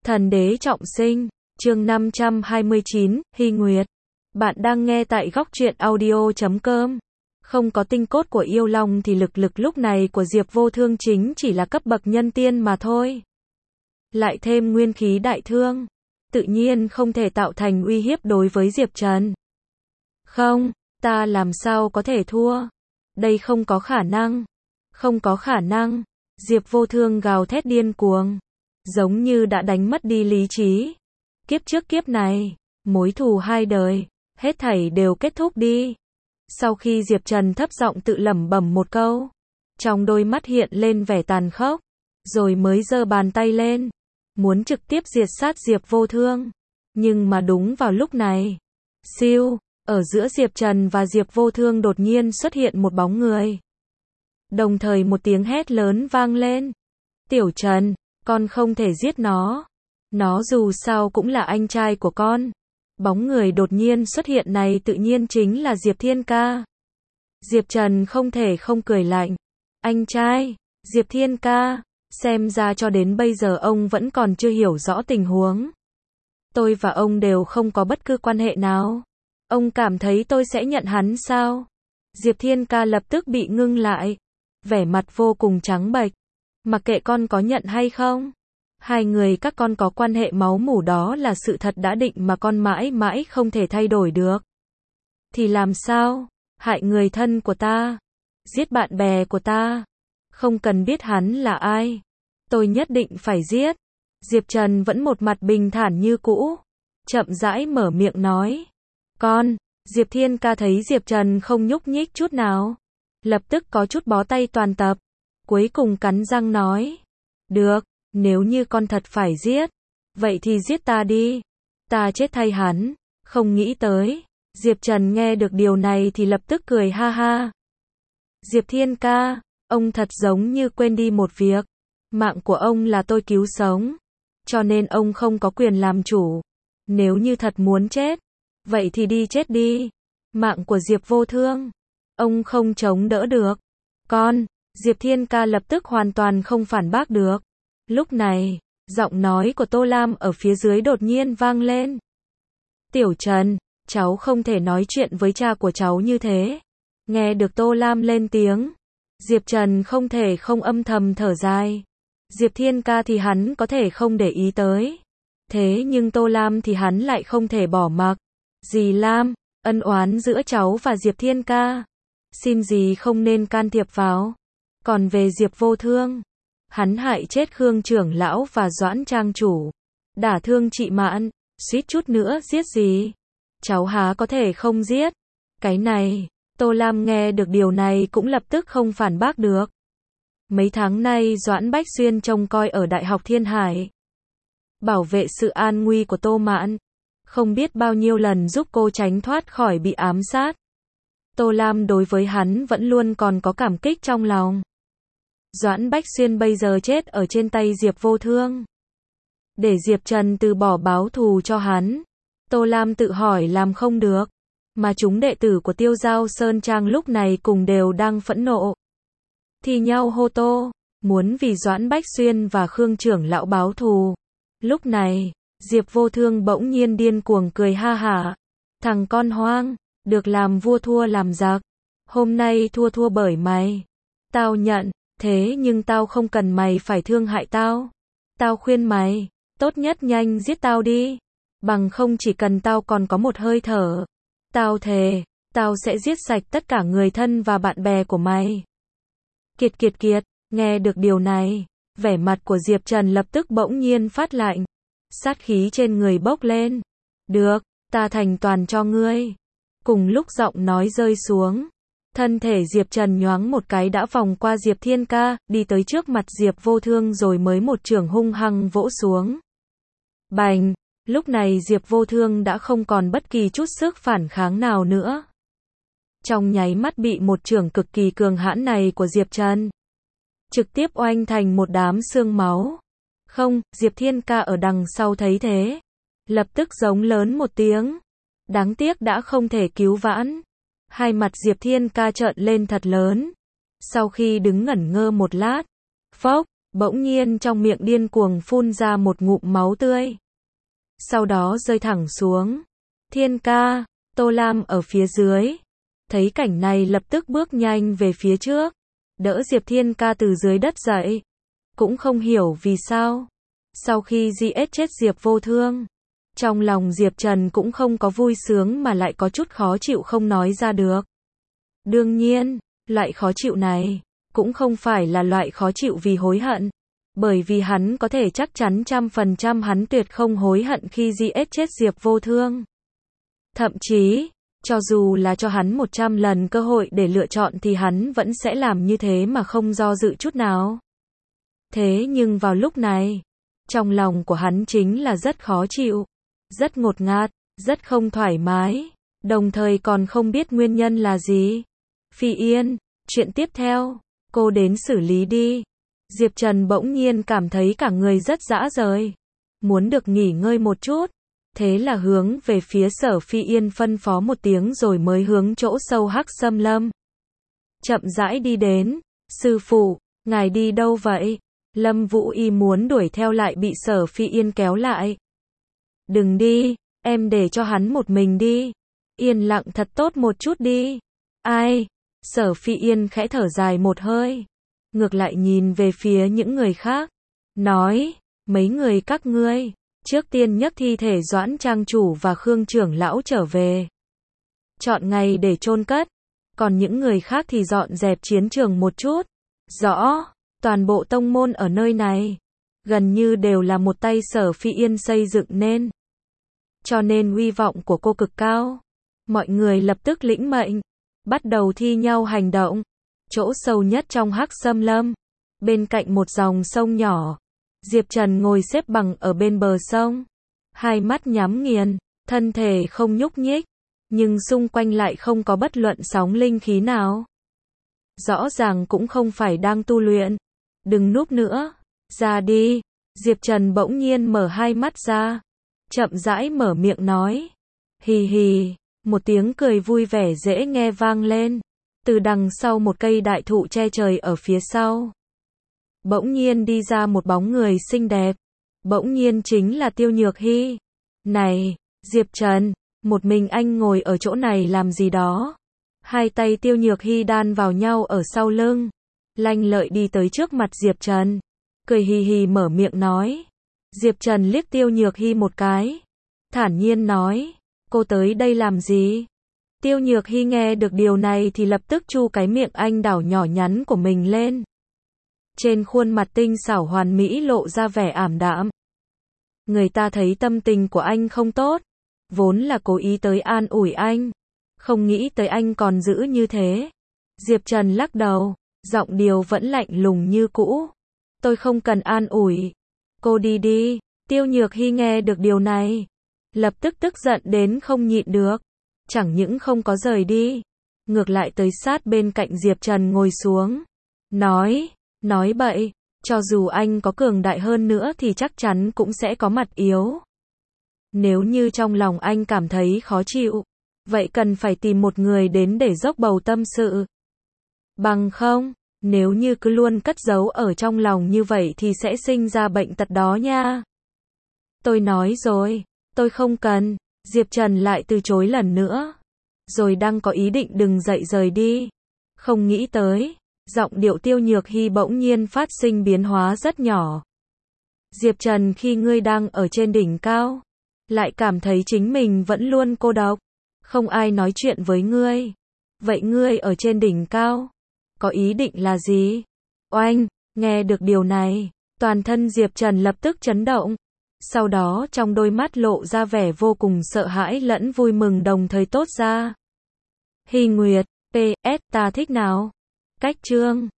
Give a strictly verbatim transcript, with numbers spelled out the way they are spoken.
Thần đế trọng sinh, chương năm trăm hai mươi chín, Hy Nguyệt. Bạn đang nghe tại góc truyện audio chấm com. Không có tinh cốt của yêu long thì lực lực lúc này của Diệp Vô Thương chính chỉ là cấp bậc nhân tiên mà thôi. Lại thêm nguyên khí đại thương, tự nhiên không thể tạo thành uy hiếp đối với Diệp Trần. Không, ta làm sao có thể thua? Đây không có khả năng. Không có khả năng. Diệp Vô Thương gào thét điên cuồng, giống như đã đánh mất đi lý trí. Kiếp trước kiếp này, mối thù hai đời, hết thảy đều kết thúc đi. Sau khi Diệp Trần thấp giọng tự lẩm bẩm một câu, trong đôi mắt hiện lên vẻ tàn khốc, rồi mới giơ bàn tay lên, muốn trực tiếp diệt sát Diệp Vô Thương. Nhưng mà đúng vào lúc này, siêu, ở giữa Diệp Trần và Diệp Vô Thương đột nhiên xuất hiện một bóng người. Đồng thời một tiếng hét lớn vang lên. Tiểu Trần, con không thể giết nó. Nó dù sao cũng là anh trai của con. Bóng người đột nhiên xuất hiện này tự nhiên chính là Diệp Thiên Ca. Diệp Trần không thể không cười lạnh. Anh trai, Diệp Thiên Ca, xem ra cho đến bây giờ ông vẫn còn chưa hiểu rõ tình huống. Tôi và ông đều không có bất cứ quan hệ nào. Ông cảm thấy tôi sẽ nhận hắn sao? Diệp Thiên Ca lập tức bị ngưng lại, vẻ mặt vô cùng trắng bệch. Mặc kệ con có nhận hay không, hai người các con có quan hệ máu mủ đó là sự thật đã định mà con mãi mãi không thể thay đổi được. Thì làm sao? Hại người thân của ta, giết bạn bè của ta, không cần biết hắn là ai, tôi nhất định phải giết. Diệp Trần vẫn một mặt bình thản như cũ, chậm rãi mở miệng nói. Con, Diệp Thiên Ca thấy Diệp Trần không nhúc nhích chút nào, lập tức có chút bó tay toàn tập, cuối cùng cắn răng nói. Được, nếu như con thật phải giết, vậy thì giết ta đi, ta chết thay hắn. Không nghĩ tới, Diệp Trần nghe được điều này thì lập tức cười ha ha. Diệp Thiên Ca, ông thật giống như quên đi một việc, mạng của ông là tôi cứu sống, cho nên ông không có quyền làm chủ. Nếu như thật muốn chết, vậy thì đi chết đi. Mạng của Diệp Vô Thương, ông không chống đỡ được. Con, Diệp Thiên Ca lập tức hoàn toàn không phản bác được. Lúc này, giọng nói của Tô Lam ở phía dưới đột nhiên vang lên. Tiểu Trần, cháu không thể nói chuyện với cha của cháu như thế. Nghe được Tô Lam lên tiếng, Diệp Trần không thể không âm thầm thở dài. Diệp Thiên Ca thì hắn có thể không để ý tới, thế nhưng Tô Lam thì hắn lại không thể bỏ mặc. Dì Lam, ân oán giữa cháu và Diệp Thiên Ca, xin dì không nên can thiệp vào. Còn về Diệp Vô Thương, hắn hại chết Khương trưởng lão và Doãn trang chủ, đả thương chị Mạn, suýt chút nữa giết dì. Cháu há có thể không giết. Cái này, Tô Lam nghe được điều này cũng lập tức không phản bác được. Mấy tháng nay Doãn Bách Xuyên trông coi ở Đại học Thiên Hải, bảo vệ sự an nguy của Tô Mạn, không biết bao nhiêu lần giúp cô tránh thoát khỏi bị ám sát. Tô Lam đối với hắn vẫn luôn còn có cảm kích trong lòng. Doãn Bách Xuyên bây giờ chết ở trên tay Diệp Vô Thương, để Diệp Trần từ bỏ báo thù cho hắn, Tô Lam tự hỏi làm không được. Mà chúng đệ tử của Tiêu Giao Sơn Trang lúc này cùng đều đang phẫn nộ, thì nhau hô to, muốn vì Doãn Bách Xuyên và Khương trưởng lão báo thù. Lúc này, Diệp Vô Thương bỗng nhiên điên cuồng cười ha hả. Thằng con hoang, được làm vua thua làm giặc. Hôm nay thua thua bởi mày. Tao nhận, thế nhưng tao không cần mày phải thương hại tao. Tao khuyên mày, tốt nhất nhanh giết tao đi. Bằng không chỉ cần tao còn có một hơi thở, tao thề, tao sẽ giết sạch tất cả người thân và bạn bè của mày. Kiệt kiệt kiệt, nghe được điều này, vẻ mặt của Diệp Trần lập tức bỗng nhiên phát lạnh. Sát khí trên người bốc lên. Được, ta thành toàn cho ngươi. Cùng lúc giọng nói rơi xuống, thân thể Diệp Trần nhoáng một cái đã vòng qua Diệp Thiên Ca, đi tới trước mặt Diệp Vô Thương rồi mới một chưởng hung hăng vỗ xuống. Bành, lúc này Diệp Vô Thương đã không còn bất kỳ chút sức phản kháng nào nữa. Trong nháy mắt bị một chưởng cực kỳ cường hãn này của Diệp Trần trực tiếp oanh thành một đám xương máu. Không, Diệp Thiên Ca ở đằng sau thấy thế, lập tức giống lớn một tiếng. Đáng tiếc đã không thể cứu vãn. Hai mặt Diệp Thiên Ca trợn lên thật lớn. Sau khi đứng ngẩn ngơ một lát, phốc, Bỗng nhiên trong miệng điên cuồng phun ra một ngụm máu tươi. Sau đó rơi thẳng xuống. Thiên ca, Tô Lam ở phía dưới. Thấy cảnh này lập tức bước nhanh về phía trước. Đỡ Diệp Thiên ca từ dưới đất dậy. Cũng không hiểu vì sao. Sau khi giết chết Diệp Vô Thương. Trong lòng Diệp Trần cũng không có vui sướng mà lại có chút khó chịu không nói ra được. Đương nhiên, loại khó chịu này cũng không phải là loại khó chịu vì hối hận. Bởi vì hắn có thể chắc chắn trăm phần trăm hắn tuyệt không hối hận khi giết chết Diệp Vô Thương. Thậm chí, cho dù là cho hắn một trăm lần cơ hội để lựa chọn thì hắn vẫn sẽ làm như thế mà không do dự chút nào. Thế nhưng vào lúc này, trong lòng của hắn chính là rất khó chịu, rất ngột ngạt, rất không thoải mái, đồng thời còn không biết nguyên nhân là gì. Phi Yên, chuyện tiếp theo, cô đến xử lý đi. Diệp Trần bỗng nhiên cảm thấy cả người rất rã rời, muốn được nghỉ ngơi một chút, thế là hướng về phía Sở Phi Yên phân phó một tiếng rồi mới hướng chỗ sâu Hắc Xâm Lâm. Chậm rãi đi đến, sư phụ, ngài đi đâu vậy? Lâm Vũ Y muốn đuổi theo lại bị Sở Phi Yên kéo lại. Đừng đi, em để cho hắn một mình đi. Yên lặng thật tốt một chút đi. Ai? Sở Phi Yên khẽ thở dài một hơi. Ngược lại nhìn về phía những người khác. Nói, mấy người các ngươi, trước tiên nhấc thi thể Doãn Trang chủ và Khương trưởng lão trở về. Chọn ngày để chôn cất. Còn những người khác thì dọn dẹp chiến trường một chút. Rõ, toàn bộ tông môn ở nơi này, gần như đều là một tay Sở Phi Yên xây dựng nên. Cho nên uy vọng của cô cực cao. Mọi người lập tức lĩnh mệnh, bắt đầu thi nhau hành động. Chỗ sâu nhất trong Hắc Xâm Lâm, bên cạnh một dòng sông nhỏ, Diệp Trần ngồi xếp bằng ở bên bờ sông, hai mắt nhắm nghiền, thân thể không nhúc nhích, nhưng xung quanh lại không có bất luận sóng linh khí nào. Rõ ràng cũng không phải đang tu luyện. Đừng núp nữa, ra đi. Diệp Trần bỗng nhiên mở hai mắt ra, chậm rãi mở miệng nói. Hì hì, một tiếng cười vui vẻ dễ nghe vang lên. Từ đằng sau một cây đại thụ che trời ở phía sau, bỗng nhiên đi ra một bóng người xinh đẹp. Bỗng nhiên chính là Tiêu Nhược Hy. Này, Diệp Trần, một mình anh ngồi ở chỗ này làm gì đó? Hai tay Tiêu Nhược Hy đan vào nhau ở sau lưng, lanh lợi đi tới trước mặt Diệp Trần, cười hì hì mở miệng nói. Diệp Trần liếc Tiêu Nhược Hy một cái, thản nhiên nói, cô tới đây làm gì? Tiêu Nhược Hy nghe được điều này thì lập tức chu cái miệng anh đảo nhỏ nhắn của mình lên. Trên khuôn mặt tinh xảo hoàn mỹ lộ ra vẻ ảm đạm. Người ta thấy tâm tình của anh không tốt, vốn là cố ý tới an ủi anh, không nghĩ tới anh còn giữ như thế. Diệp Trần lắc đầu, giọng điệu vẫn lạnh lùng như cũ. Tôi không cần an ủi, cô đi đi. Tiêu Nhược Hy nghe được điều này, lập tức tức giận đến không nhịn được. Chẳng những không có rời đi, ngược lại tới sát bên cạnh Diệp Trần ngồi xuống. Nói, nói bậy, cho dù anh có cường đại hơn nữa thì chắc chắn cũng sẽ có mặt yếu. Nếu như trong lòng anh cảm thấy khó chịu, vậy cần phải tìm một người đến để dốc bầu tâm sự. Bằng không, nếu như cứ luôn cất giấu ở trong lòng như vậy thì sẽ sinh ra bệnh tật đó nha. Tôi nói rồi, tôi không cần. Diệp Trần lại từ chối lần nữa, rồi đang có ý định đừng dậy rời đi. Không nghĩ tới, giọng điệu Tiêu Nhược Hy bỗng nhiên phát sinh biến hóa rất nhỏ. Diệp Trần, khi ngươi đang ở trên đỉnh cao, lại cảm thấy chính mình vẫn luôn cô độc, không ai nói chuyện với ngươi. Vậy ngươi ở trên đỉnh cao, có ý định là gì? Oanh, nghe được điều này, toàn thân Diệp Trần lập tức chấn động. Sau đó trong đôi mắt lộ ra vẻ vô cùng sợ hãi lẫn vui mừng đồng thời tốt ra. Hy Nguyệt, pê ét ta thích nào? Cách chương